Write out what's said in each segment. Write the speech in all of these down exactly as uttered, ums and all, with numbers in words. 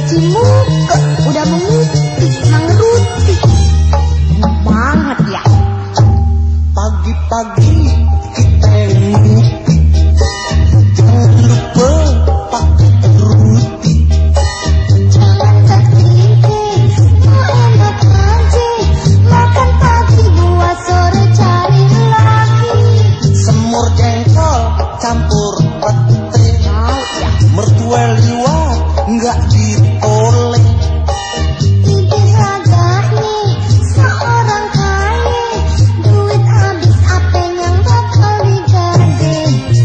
cuci muka, udah mengutip, mengeruti. Enak banget ya. Pagi-pagi kita ngutip, jangan lupa pakai ruti. Jangan tertinggi, mau enak aja. Makan pagi buat sore cari lagi. Semur jengkol campur pete, Mau ya. mertua liwat nggak ditoleh. Bibir laganya seorang kaya, duit habis apa yang bakal digade.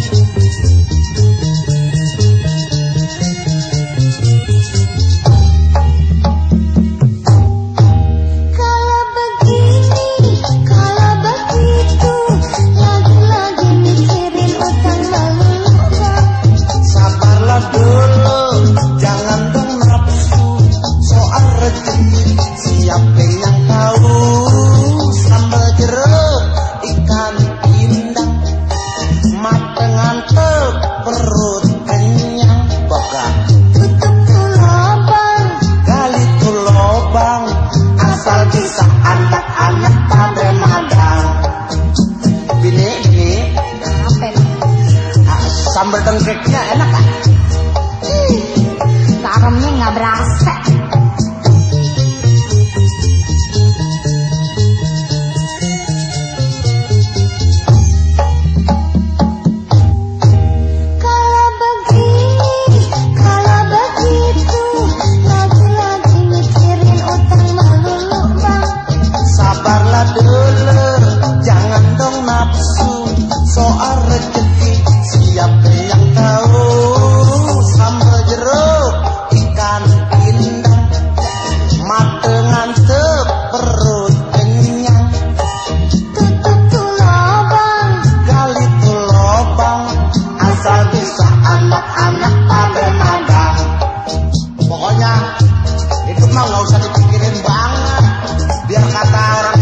Kalau begini, kalau begitu, lagi-lagi mikirin utang melulu. Sabarlah dulu, jangan dong nafsu. Soal rezeki siapa yang tahu. Sambal jeruk, ikan pindang, mata ngantuk, perut kenyang. Boga Tutup tuh lubang, gali tuh lobang, asal bisa anak-anak pada magang. Bini, bini, apa nih? ah, sambal dengkeknya enak kan? Garamnya nggak berasa. Kalau begini, kalau begitu, lagi-lagi mikirin utang melulu bang. Sabarlah dulu, jangan dong nafsu. Soal rezeki siapa yang tahu. Sambal jeruk, ikan pindang, mata ngantuk, perut kenyang. Tutup tuh lubang, Gali tuh lobang, asal bisa anak-anak pada magang. Pokoknya hidup mah nggak usah dipikirin banget. Biar kata orang